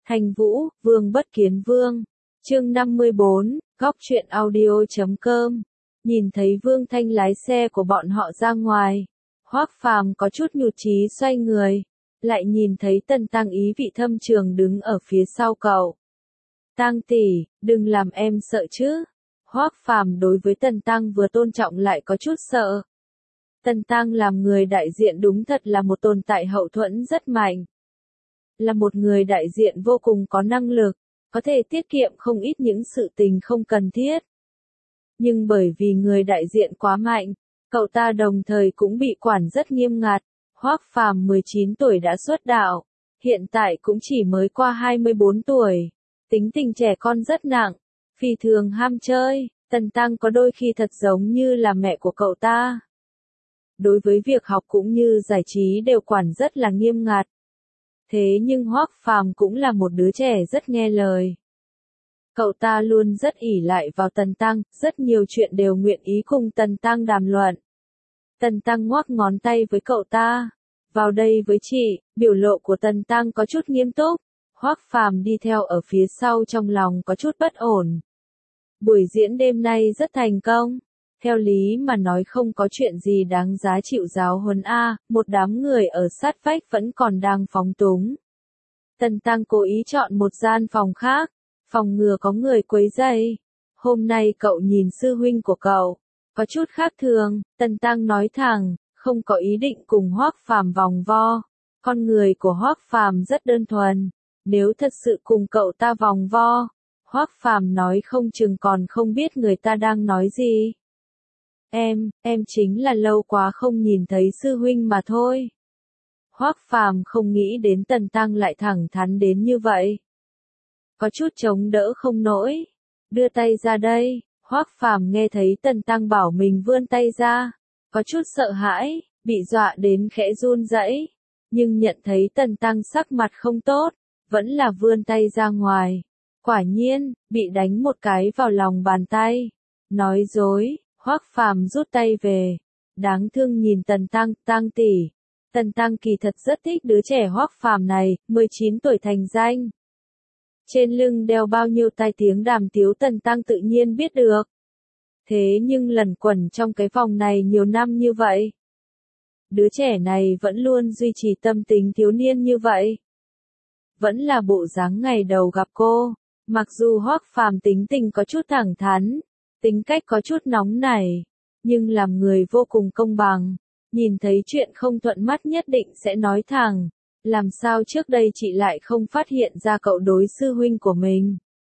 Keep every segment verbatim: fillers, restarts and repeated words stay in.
Thành Vũ, Vương Bất Kiến Vương. Chương năm mươi bốn, góc truyện audio chấm com. Nhìn thấy Vương Thanh lái xe của bọn họ ra ngoài, Hoắc Phàm có chút nhụt chí xoay người, lại nhìn thấy Tần Tăng ý vị thâm trường đứng ở phía sau cậu. Tăng tỷ, đừng làm em sợ chứ. Hoắc Phàm đối với Tần Tăng vừa tôn trọng lại có chút sợ. Tần Tăng làm người đại diện đúng thật là một tồn tại hậu thuẫn rất mạnh. Là một người đại diện vô cùng có năng lực, có thể tiết kiệm không ít những sự tình không cần thiết. Nhưng bởi vì người đại diện quá mạnh, cậu ta đồng thời cũng bị quản rất nghiêm ngặt. Hoắc Phàm mười chín tuổi đã xuất đạo, hiện tại cũng chỉ mới qua hai mươi bốn tuổi. Tính tình trẻ con rất nặng, phi thường ham chơi, Tần Tăng có đôi khi thật giống như là mẹ của cậu ta. Đối với việc học cũng như giải trí đều quản rất là nghiêm ngặt. Thế nhưng Hoắc Phàm cũng là một đứa trẻ rất nghe lời. Cậu ta luôn rất ỷ lại vào Tần Tăng, rất nhiều chuyện đều nguyện ý cùng Tần Tăng đàm luận. Tần Tăng ngoắc ngón tay với cậu ta. Vào đây với chị, biểu lộ của Tần Tăng có chút nghiêm túc. Hoắc Phàm đi theo ở phía sau trong lòng có chút bất ổn. Buổi diễn đêm nay rất thành công. Theo lý mà nói không có chuyện gì đáng giá chịu giáo huấn a, một đám người ở sát vách vẫn còn đang phóng túng. Tần Tăng cố ý chọn một gian phòng khác, phòng ngừa có người quấy rầy. Hôm nay cậu nhìn sư huynh của cậu, có chút khác thường, Tần Tăng nói thẳng, không có ý định cùng Hoắc Phàm vòng vo. Con người của Hoắc Phàm rất đơn thuần, nếu thật sự cùng cậu ta vòng vo, Hoắc Phàm nói không chừng còn không biết người ta đang nói gì. Em, em chính là lâu quá không nhìn thấy sư huynh mà thôi. Hoắc Phàm không nghĩ đến Tần Tăng lại thẳng thắn đến như vậy. Có chút chống đỡ không nổi. Đưa tay ra đây, Hoắc Phàm nghe thấy Tần Tăng bảo mình vươn tay ra. Có chút sợ hãi, bị dọa đến khẽ run rẩy. Nhưng nhận thấy Tần Tăng sắc mặt không tốt, vẫn là vươn tay ra ngoài. Quả nhiên, bị đánh một cái vào lòng bàn tay. Nói dối. Hoắc Phàm rút tay về, đáng thương nhìn Tần Tăng, Tăng tỷ. Tần Tăng kỳ thật rất thích đứa trẻ Hoắc Phàm này, mười chín tuổi thành danh. Trên lưng đeo bao nhiêu tai tiếng đàm tiếu Tần Tăng tự nhiên biết được. Thế nhưng lần quẩn trong cái vòng này nhiều năm như vậy. Đứa trẻ này vẫn luôn duy trì tâm tính thiếu niên như vậy. Vẫn là bộ dáng ngày đầu gặp cô, mặc dù Hoắc Phàm tính tình có chút thẳng thắn. Tính cách có chút nóng nảy, nhưng làm người vô cùng công bằng, nhìn thấy chuyện không thuận mắt nhất định sẽ nói thẳng, làm sao trước đây chị lại không phát hiện ra cậu đối sư huynh của mình.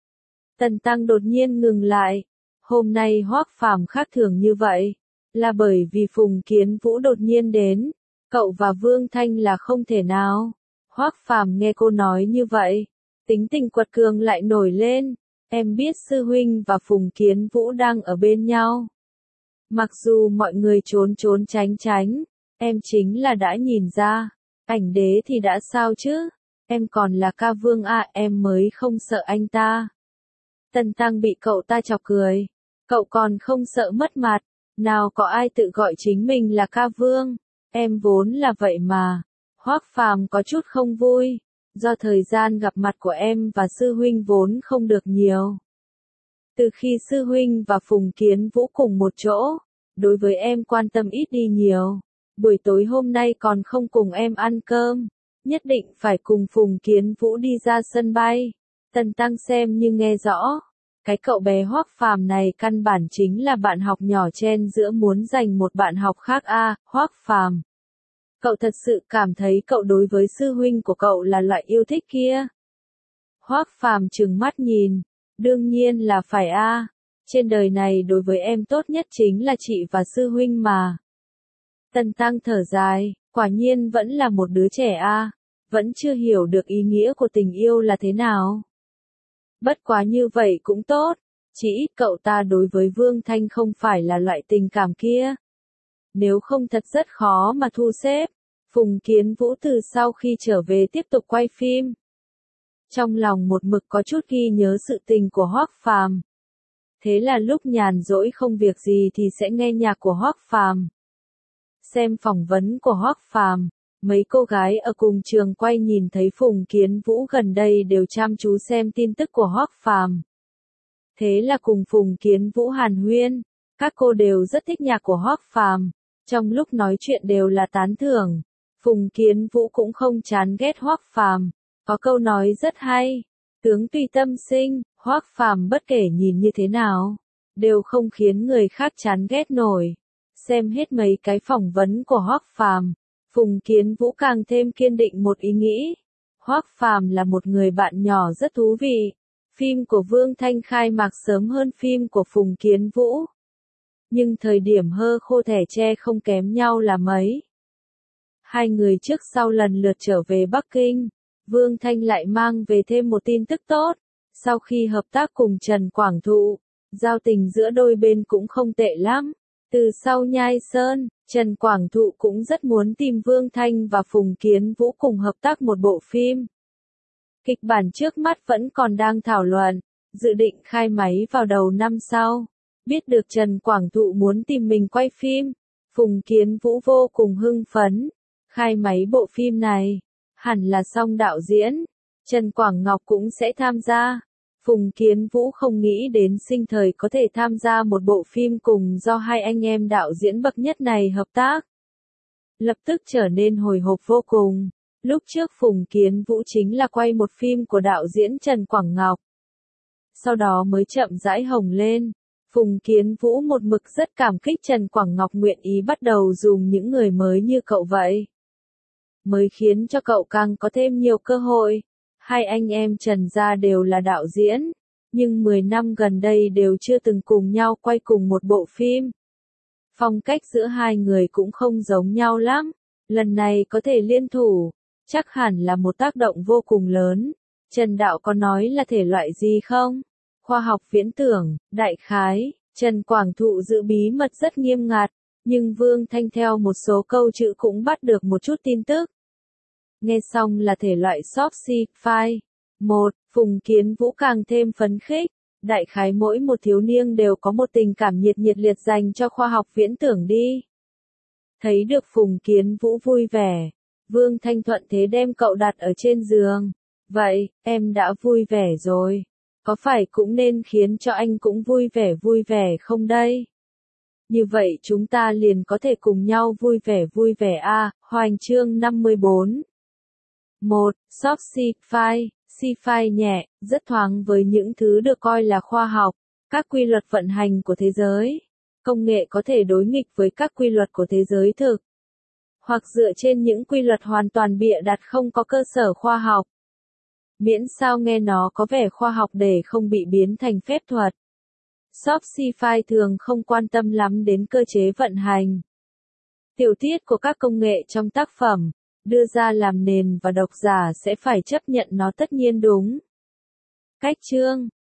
Tần Tăng đột nhiên ngừng lại, hôm nay Hoắc Phàm khác thường như vậy, là bởi vì Phùng Kiến Vũ đột nhiên đến, cậu và Vương Thanh là không thể nào. Hoắc Phàm nghe cô nói như vậy, tính tình quật cường lại nổi lên. Em biết sư huynh và Phùng Kiến Vũ đang ở bên nhau. Mặc dù mọi người trốn trốn tránh tránh, em chính là đã nhìn ra. Ảnh đế thì đã sao chứ? Em còn là ca vương à, em mới không sợ anh ta. Tần Tăng bị cậu ta chọc cười. Cậu còn không sợ mất mặt. Nào có ai tự gọi chính mình là ca vương. Em vốn là vậy mà. Hoắc Phàm có chút không vui. Do thời gian gặp mặt của em và sư huynh vốn không được nhiều. Từ khi sư huynh và Phùng Kiến Vũ cùng một chỗ, đối với em quan tâm ít đi nhiều. Buổi tối hôm nay còn không cùng em ăn cơm, nhất định phải cùng Phùng Kiến Vũ đi ra sân bay. Tần Tăng xem như nghe rõ, cái cậu bé Hoắc Phàm này căn bản chính là bạn học nhỏ chen giữa muốn giành một bạn học khác a, à, Hoắc Phàm. Cậu thật sự cảm thấy cậu đối với sư huynh của cậu là loại yêu thích kia. Hoắc Phàm trừng mắt nhìn, đương nhiên là phải a, à. Trên đời này đối với em tốt nhất chính là chị và sư huynh mà. Tần Tăng thở dài, quả nhiên vẫn là một đứa trẻ a, à. Vẫn chưa hiểu được ý nghĩa của tình yêu là thế nào. Bất quá như vậy cũng tốt, chỉ ít cậu ta đối với Vương Thanh không phải là loại tình cảm kia. Nếu không thật rất khó mà thu xếp. Phùng Kiến Vũ từ sau khi trở về tiếp tục quay phim. Trong lòng một mực có chút ghi nhớ sự tình của Hoắc Phàm. Thế là lúc nhàn rỗi không việc gì thì sẽ nghe nhạc của Hoắc Phàm. Xem phỏng vấn của Hoắc Phàm. Mấy cô gái ở cùng trường quay nhìn thấy Phùng Kiến Vũ gần đây đều chăm chú xem tin tức của Hoắc Phàm. Thế là cùng Phùng Kiến Vũ hàn huyên, các cô đều rất thích nhạc của Hoắc Phàm, trong lúc nói chuyện đều là tán thưởng. Phùng Kiến Vũ cũng không chán ghét Hoắc Phàm, có câu nói rất hay, tướng tùy tâm sinh, Hoắc Phàm bất kể nhìn như thế nào, đều không khiến người khác chán ghét nổi. Xem hết mấy cái phỏng vấn của Hoắc Phàm, Phùng Kiến Vũ càng thêm kiên định một ý nghĩ. Hoắc Phàm là một người bạn nhỏ rất thú vị. Phim của Vương Thanh khai mạc sớm hơn phim của Phùng Kiến Vũ. Nhưng thời điểm hơ khô thẻ tre không kém nhau là mấy. Hai người trước sau lần lượt trở về Bắc Kinh, Vương Thanh lại mang về thêm một tin tức tốt. Sau khi hợp tác cùng Trần Quảng Thụ, giao tình giữa đôi bên cũng không tệ lắm. Từ sau Nhai Sơn, Trần Quảng Thụ cũng rất muốn tìm Vương Thanh và Phùng Kiến Vũ cùng hợp tác một bộ phim. Kịch bản trước mắt vẫn còn đang thảo luận, dự định khai máy vào đầu năm sau. Biết được Trần Quảng Thụ muốn tìm mình quay phim, Phùng Kiến Vũ vô cùng hưng phấn. Khai máy bộ phim này, hẳn là xong đạo diễn, Trần Quảng Ngọc cũng sẽ tham gia. Phùng Kiến Vũ không nghĩ đến sinh thời có thể tham gia một bộ phim cùng do hai anh em đạo diễn bậc nhất này hợp tác. Lập tức trở nên hồi hộp vô cùng. Lúc trước Phùng Kiến Vũ chính là quay một phim của đạo diễn Trần Quảng Ngọc. Sau đó mới chậm rãi hồng lên. Phùng Kiến Vũ một mực rất cảm kích Trần Quảng Ngọc nguyện ý bắt đầu dùng những người mới như cậu vậy. Mới khiến cho cậu càng có thêm nhiều cơ hội. Hai anh em Trần gia đều là đạo diễn, nhưng mười năm gần đây đều chưa từng cùng nhau quay cùng một bộ phim. Phong cách giữa hai người cũng không giống nhau lắm, lần này có thể liên thủ, chắc hẳn là một tác động vô cùng lớn. Trần Đạo có nói là thể loại gì không? Khoa học viễn tưởng, đại khái, Trần Quảng Thụ giữ bí mật rất nghiêm ngặt, nhưng Vương Thanh theo một số câu chữ cũng bắt được một chút tin tức. Nghe xong là thể loại soft sci-fi. Một, Phùng Kiến Vũ càng thêm phấn khích. Đại khái mỗi một thiếu niên đều có một tình cảm nhiệt nhiệt liệt dành cho khoa học viễn tưởng đi. Thấy được Phùng Kiến Vũ vui vẻ, Vương Thanh thuận thế đem cậu đặt ở trên giường. Vậy, em đã vui vẻ rồi. Có phải cũng nên khiến cho anh cũng vui vẻ vui vẻ không đây? Như vậy chúng ta liền có thể cùng nhau vui vẻ vui vẻ a. À, Hoành chương năm mươi bốn. Một, soft sci-fi, sci-fi nhẹ, rất thoáng với những thứ được coi là khoa học, các quy luật vận hành của thế giới. Công nghệ có thể đối nghịch với các quy luật của thế giới thực, hoặc dựa trên những quy luật hoàn toàn bịa đặt không có cơ sở khoa học. Miễn sao nghe nó có vẻ khoa học để không bị biến thành phép thuật. Soft sci-fi thường không quan tâm lắm đến cơ chế vận hành. Tiểu tiết của các công nghệ trong tác phẩm đưa ra làm nền và độc giả sẽ phải chấp nhận nó tất nhiên đúng. Cách chương,